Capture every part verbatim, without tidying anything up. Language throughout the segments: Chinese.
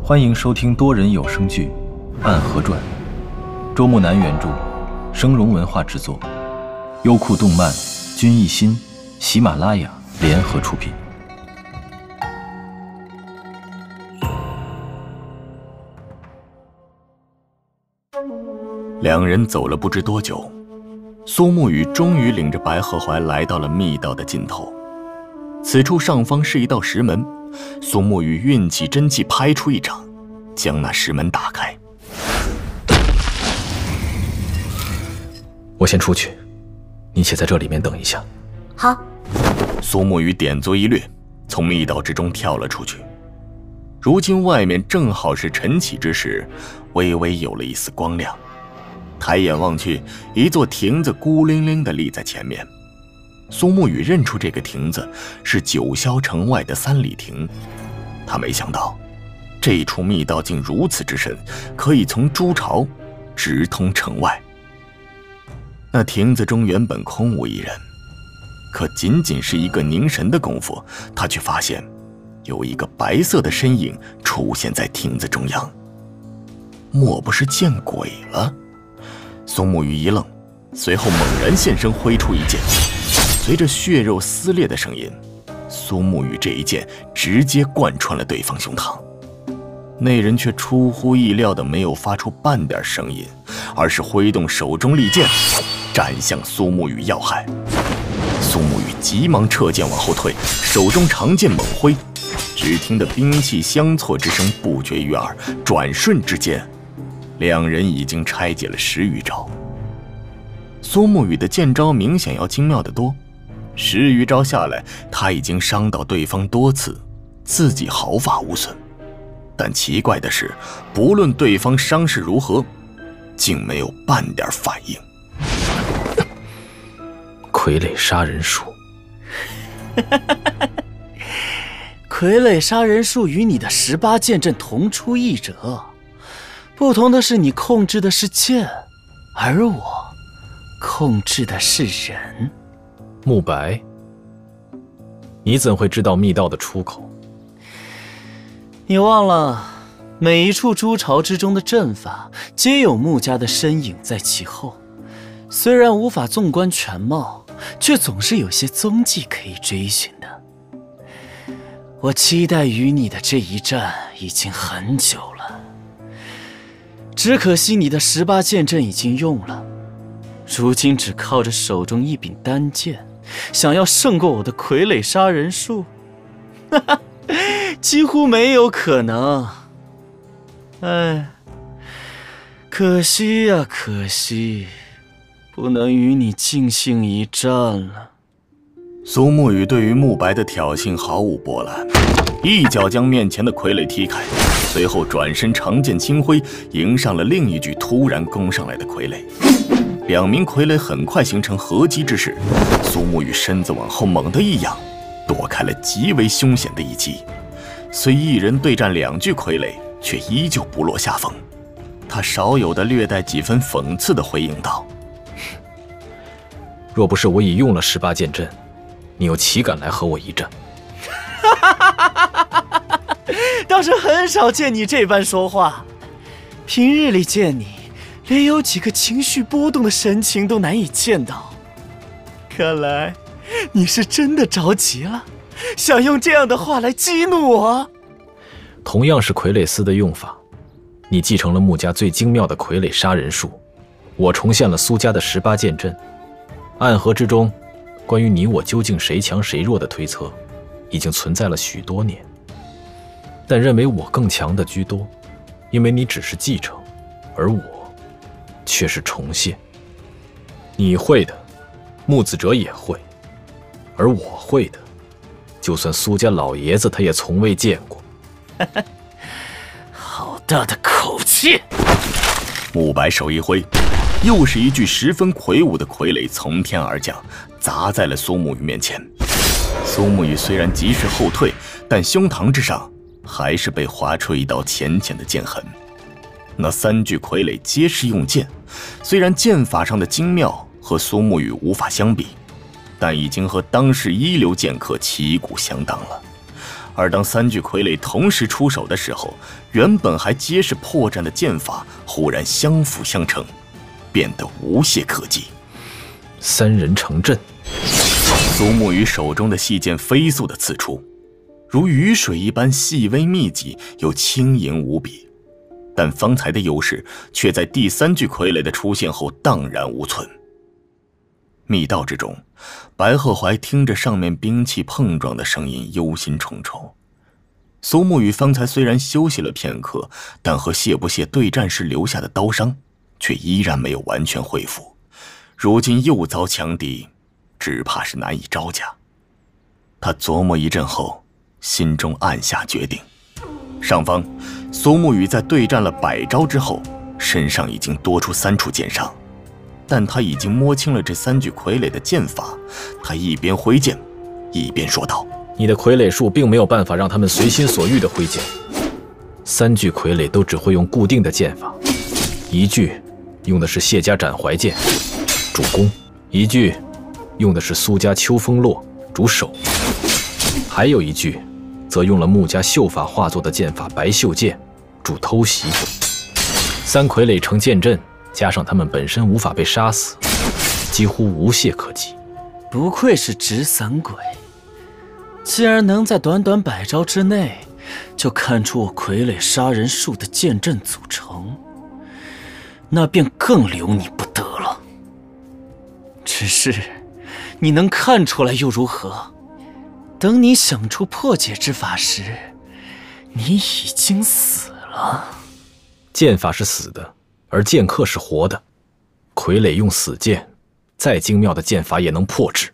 欢迎收听多人有声剧《暗河传》，周木南原著，声荣文化制作，优酷动漫、君艺心、喜马拉雅联合出品。 两人走了不知多久，苏沐雨终于领着白鹤怀来到了密道的尽头。此处上方是一道石门，苏沐雨运起真气拍出一掌，将那石门打开。 我先出去，你且在这里面等一下。 好。 苏沐雨点作一掠，从密道之中跳了出去。如今外面正好是晨起之时，微微有了一丝光亮。抬眼望去，一座亭子孤零零地立在前面。苏沐雨认出这个亭子是九霄城外的三里亭。他没想到这处密道竟如此之深，可以从朱巢直通城外。那亭子中原本空无一人，可仅仅是一个凝神的功夫，他却发现有一个白色的身影出现在亭子中央。莫不是见鬼了？苏沐雨一愣，随后猛然现身挥出一剑，随着血肉撕裂的声音，苏沐雨这一剑直接贯穿了对方胸膛。那人却出乎意料的没有发出半点声音，而是挥动手中利剑斩向苏沐雨要害。苏沐雨急忙撤剑往后退，手中长剑猛挥，只听得兵器相错之声不绝于耳，转瞬之间两人已经拆解了十余招。苏沐雨的剑招明显要精妙得多，十余招下来，他已经伤到对方多次，自己毫发无损。但奇怪的是，不论对方伤势如何，竟没有半点反应。 傀儡杀人术。 傀儡杀人术与你的十八剑阵同出一辙，不同的是你控制的是剑，而我控制的是人。 慕白，你怎会知道密道的出口？ 你忘了，每一处朱巢之中的阵法皆有穆家的身影在其后，虽然无法纵观全貌，却总是有些踪迹可以追寻的。我期待与你的这一战已经很久了，只可惜你的十八剑阵已经用了，如今只靠着手中一柄单剑，想要胜过我的傀儡杀人术，哈哈，几乎没有可能。哎，可惜呀，可惜，不能与你尽兴一战了。 苏沐雨对于慕白的挑衅毫无波澜，一脚将面前的傀儡踢开，随后转身长剑轻挥，迎上了另一具突然攻上来的傀儡。两名傀儡很快形成合击之势，苏沐雨身子往后猛地一仰，躲开了极为凶险的一击。虽一人对战两具傀儡，却依旧不落下风。他少有的略带几分讽刺地回应道： 若不是我已用了十八剑阵，你又岂敢来和我一战？ 倒是很少见你这般说话，平日里见你连有几个情绪波动的神情都难以见到，看来你是真的着急了，想用这样的话来激怒我。 同样是傀儡丝的用法，你继承了穆家最精妙的傀儡杀人术，我重现了苏家的十八剑阵。暗河之中，关于你我究竟谁强谁弱的推测，已经存在了许多年。但认为我更强的居多，因为你只是继承，而我却是重现。你会的，穆子哲也会，而我会的，就算苏家老爷子他也从未见过。 好大的口气！ 慕白手一挥，又是一具十分魁梧的傀儡从天而降，砸在了苏沐雨面前。苏沐雨虽然及时后退，但胸膛之上还是被划出一道浅浅的剑痕。那三具傀儡皆是用剑，虽然剑法上的精妙和苏沐雨无法相比，但已经和当世一流剑客旗鼓相当了。 而当三具傀儡同时出手的时候，原本还皆是破绽的剑法忽然相辅相成，变得无懈可击。 三人成阵， 苏沐雨手中的细剑飞速地刺出，如雨水一般细微密集又轻盈无比，但方才的优势却在第三具傀儡的出现后荡然无存。密道之中，白鹤怀听着上面兵器碰撞的声音，忧心忡忡。苏沐雨方才虽然休息了片刻，但和谢不谢对战时留下的刀伤却依然没有完全恢复，如今又遭强敌，只怕是难以招架。他琢磨一阵后，心中暗下决定。上方，苏沐雨在对战了百招之后，身上已经多出三处剑伤，但他已经摸清了这三具傀儡的剑法。他一边挥剑，一边说道：“ 你的傀儡术并没有办法让他们随心所欲地挥剑。三具傀儡都只会用固定的剑法，一具用的是谢家斩怀剑，主攻；一具用的是苏家秋风落，主守；还有一具则用了穆家秀法化作的剑法白袖剑，主偷袭。三傀儡成剑阵，加上他们本身无法被杀死，几乎无懈可击。 不愧是直散鬼，既然能在短短百招之内就看出我傀儡杀人术的剑阵组成，那便更留你不得了。只是你能看出来又如何？等你想出破解之法时，你已经死了。 剑法是死的，而剑客是活的。傀儡用死剑，再精妙的剑法也能破之。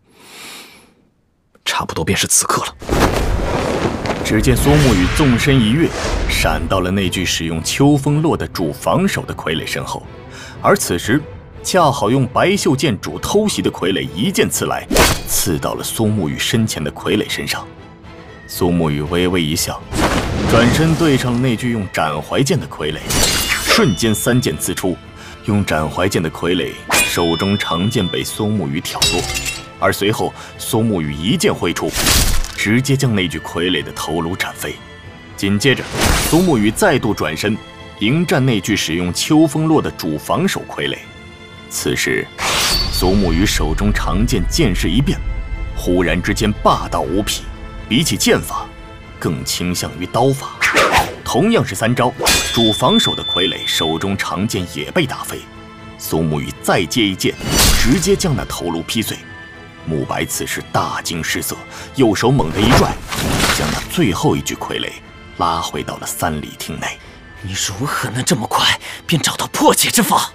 差不多便是此刻了。 只见苏沐雨纵身一跃，闪到了那具使用秋风落的主防守的傀儡身后，而此时恰好用白袖剑主偷袭的傀儡一剑刺来，刺到了苏沐雨身前的傀儡身上。苏沐雨微微一笑，转身对上了那具用斩怀剑的傀儡，瞬间三剑刺出。用斩怀剑的傀儡手中长剑被苏沐雨挑落，而随后苏沐雨一剑挥出，直接将那具傀儡的头颅斩飞。紧接着，苏沐雨再度转身迎战那具使用秋风落的主防守傀儡。此时，苏沐雨手中长剑剑势一变，忽然之间霸道无匹，比起剑法，更倾向于刀法。同样是三招，主防守的傀儡手中长剑也被打飞。苏沐雨再接一剑，直接将那头颅劈碎。慕白此时大惊失色，右手猛地一拽，将那最后一具傀儡拉回到了三里厅内。 你如何能这么快便找到破解之法？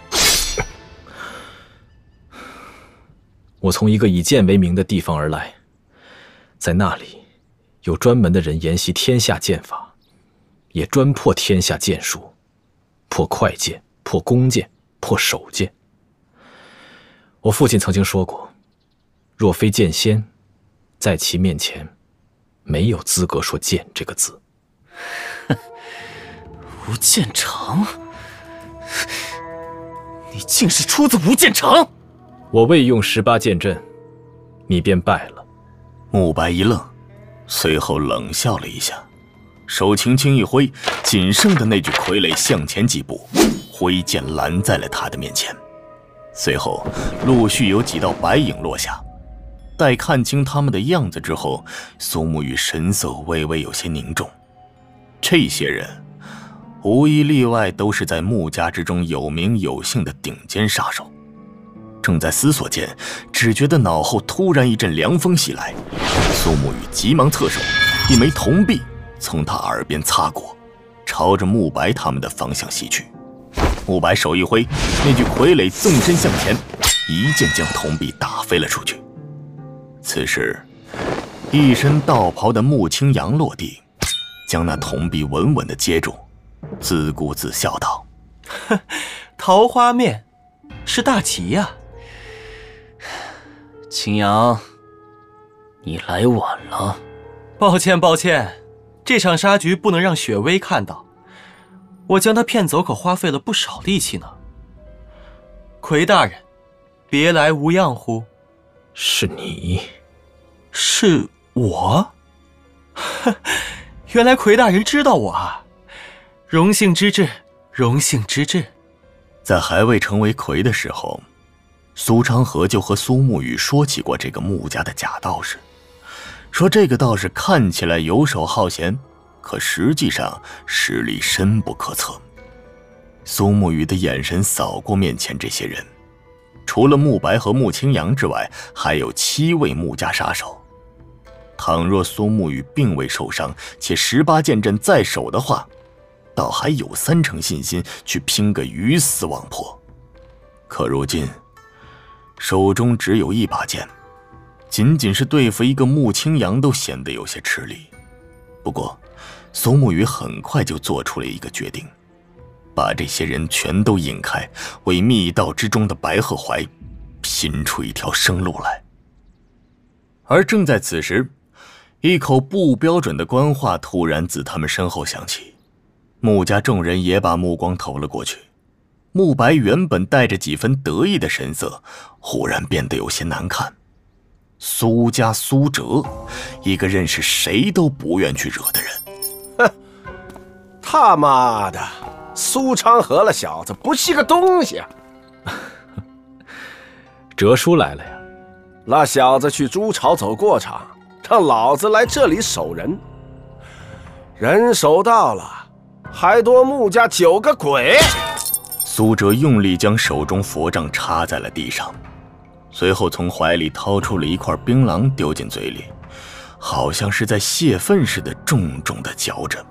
我从一个以剑为名的地方而来，在那里有专门的人研习天下剑法，也专破天下剑术，破快剑，破弓箭，破手剑。我父亲曾经说过，若非剑仙，在其面前没有资格说剑这个字。 吴建成，你竟是出自吴建成！ 我未用十八剑阵，你便败了。 慕白一愣，随后冷笑了一下，手轻轻一挥，仅剩的那具傀儡向前几步，挥剑拦在了他的面前。随后陆续有几道白影落下，待看清他们的样子之后，苏沐雨神色微微有些凝重。这些人无一例外都是在穆家之中有名有姓的顶尖杀手。正在思索间，只觉得脑后突然一阵凉风袭来，苏沐雨急忙侧手，一枚铜币从他耳边擦过，朝着慕白他们的方向袭去。慕白手一挥，那具傀儡纵身向前，一剑将铜币打飞了出去。此时，一身道袍的穆青阳落地，将那铜币稳稳地接住，自顾自笑道：“ 桃花面，是大吉呀！ 青阳，你来晚了。 抱歉抱歉，这场杀局不能让雪薇看到，我将她骗走可花费了不少力气呢。魁大人，别来无恙乎？ 是你？ 是我？ 原来奎大人知道我啊，荣幸之至，荣幸之至。 在还未成为魁的时候，苏昌河就和苏沐雨说起过这个穆家的假道士，说这个道士看起来游手好闲，可实际上实力深不可测。苏沐雨的眼神扫过面前这些人，除了穆白和穆青阳之外，还有七位穆家杀手。倘若苏沐雨并未受伤，且十八剑阵在手的话，倒还有三成信心去拼个鱼死网破。可如今手中只有一把剑，仅仅是对付一个穆青阳都显得有些吃力。不过苏沐雨很快就做出了一个决定，把这些人全都引开，为密道之中的白鹤怀拼出一条生路来。而正在此时，一口不标准的官话突然自他们身后响起，穆家众人也把目光投了过去。穆白原本带着几分得意的神色，忽然变得有些难看。苏家苏哲，一个认识谁都不愿去惹的人。 哼，他妈的，苏昌河了小子不是个东西啊！ 哲叔来了呀！ 那小子去朱巢走过场，让老子来这里守人。人守到了，还多穆家九个鬼！ 苏哲用力将手中佛杖插在了地上，随后从怀里掏出了一块槟榔丢进嘴里，好像是在泄愤似的重重的嚼着。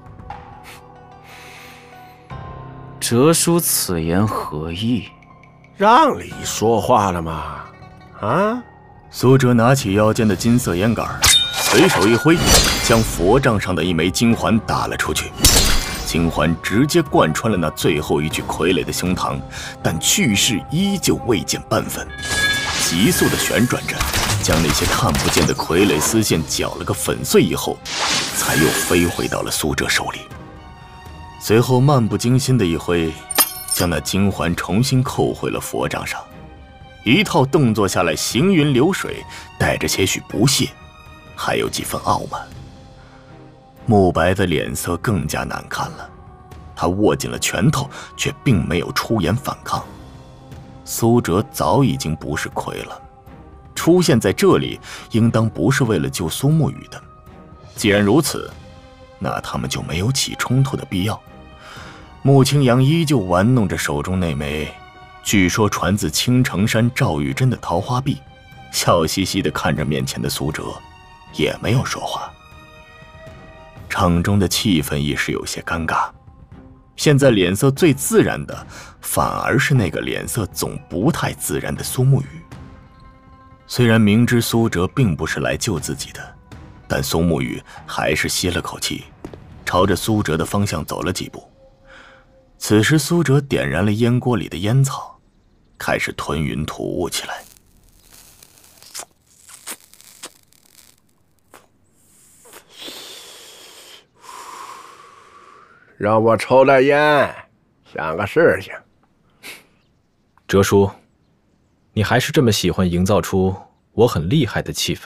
哲叔此言何意？ 让你说话了吗？啊！ 苏哲拿起腰间的金色烟杆，随手一挥，将佛杖上的一枚金环打了出去。金环直接贯穿了那最后一具傀儡的胸膛，但去势依旧未见半分，急速的旋转着，将那些看不见的傀儡丝线搅了个粉碎以后，才又飞回到了苏哲手里。随后漫不经心的一挥，将那金环重新扣回了佛杖上。一套动作下来，行云流水，带着些许不屑，还有几分傲慢。穆白的脸色更加难看了，他握紧了拳头，却并没有出言反抗。苏哲早已经不是魁了，出现在这里应当不是为了救苏沐雨的。既然如此，那他们就没有起冲突的必要。穆青阳依旧玩弄着手中那枚据说传自青城山赵玉珍的桃花璧，笑嘻嘻地看着面前的苏哲，也没有说话。场中的气氛一时有些尴尬，现在脸色最自然的反而是那个脸色总不太自然的苏沐雨。虽然明知苏哲并不是来救自己的，但苏沐雨还是吸了口气，朝着苏哲的方向走了几步。此时苏哲点燃了烟锅里的烟草，开始吞云吐雾起来。 让我抽点烟，想个事情。 哲叔，你还是这么喜欢营造出我很厉害的气氛？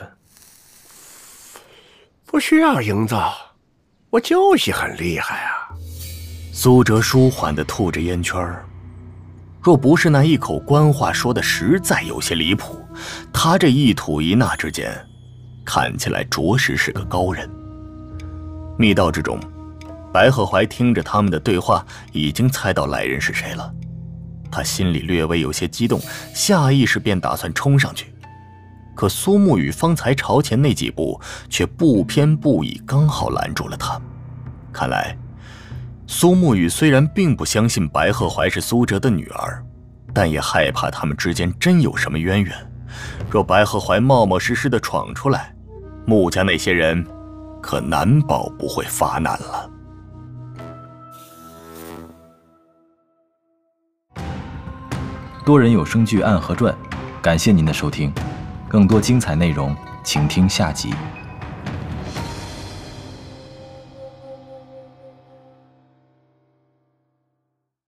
不需要营造，我就是很厉害啊。 苏哲舒缓地吐着烟圈，若不是那一口官话说的实在有些离谱，他这一吐一纳之间，看起来着实是个高人。密道之中，白鹤怀听着他们的对话，已经猜到来人是谁了。他心里略微有些激动，下意识便打算冲上去。可苏沐雨方才朝前那几步，却不偏不倚，刚好拦住了他。看来苏沐雨虽然并不相信白鹤怀是苏哲的女儿，但也害怕他们之间真有什么渊源。若白鹤怀冒冒失失地闯出来，穆家那些人可难保不会发难了。 多人有声剧《暗河传》，感谢您的收听，更多精彩内容，请听下集。